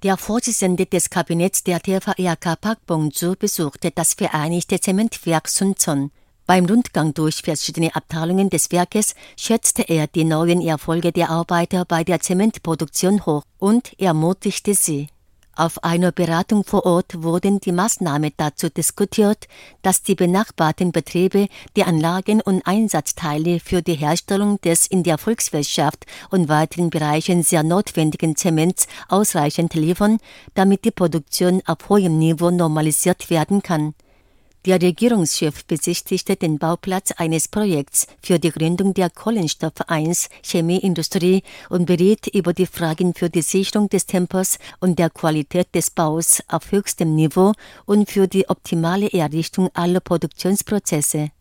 Der Vorsitzende des Kabinetts der TVRK Park Bong-ju besuchte das Vereinigte Zementwerk Suncheon. Beim Rundgang durch verschiedene Abteilungen des Werkes schätzte er die neuen Erfolge der Arbeiter bei der Zementproduktion hoch und ermutigte sie. Auf einer Beratung vor Ort wurden die Maßnahmen dazu diskutiert, dass die benachbarten Betriebe die Anlagen und Einsatzteile für die Herstellung des in der Volkswirtschaft und weiteren Bereichen sehr notwendigen Zements ausreichend liefern, damit die Produktion auf hohem Niveau normalisiert werden kann. Der Regierungschef besichtigte den Bauplatz eines Projekts für die Gründung der Kohlenstoff-1-Chemieindustrie und beriet über die Fragen für die Sicherung des Tempos und der Qualität des Baus auf höchstem Niveau und für die optimale Errichtung aller Produktionsprozesse.